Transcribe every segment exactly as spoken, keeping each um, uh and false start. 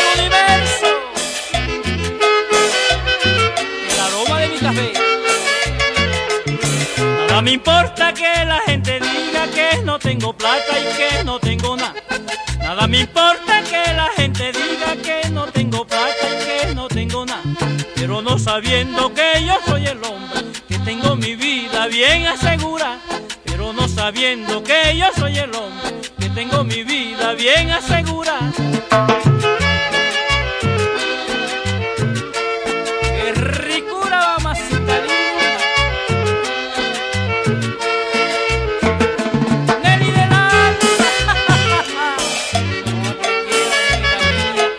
universo, el aroma de mi café. Nada me importa que la gente diga que no tengo plata y que no tengo nada. Nada me importa que la gente diga que no tengo plata y que no tengo nada. Pero no sabiendo que yo soy el hombre, que tengo mi vida bien asegurada. Pero no sabiendo que yo soy el hombre, que tengo mi vida bien asegurada. Qué ricura, mamacita linda. Nelly del alma. No te quiero,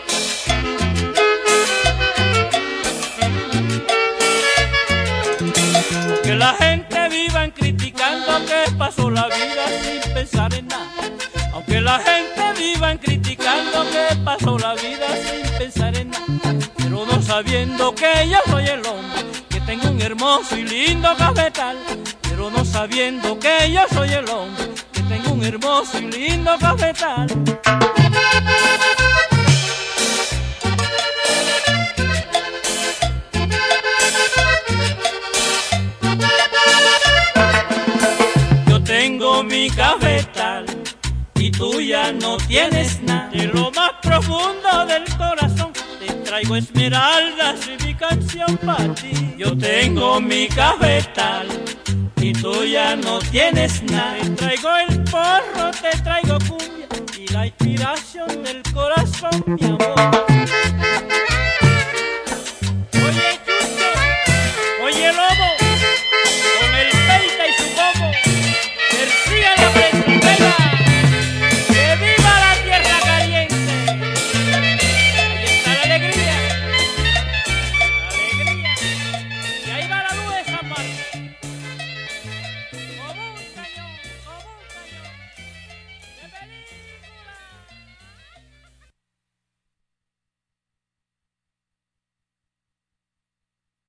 mía. Que la gente vivan criticando que pasó la vida sin pensar en nada. Aunque la gente vivan criticando que pasó la vida sin pensar en nada. Pero no sabiendo que yo soy el hombre, que tengo un hermoso y lindo cafetal. Pero no sabiendo que yo soy el hombre, que tengo un hermoso y lindo cafetal. Tengo mi cafetal y tú ya no tienes nada. De lo más profundo del corazón te traigo esmeraldas y mi canción para ti. Yo tengo mi cafetal y tú ya no tienes nada. Te traigo el porro, te traigo cumbia y la inspiración del corazón, mi amor.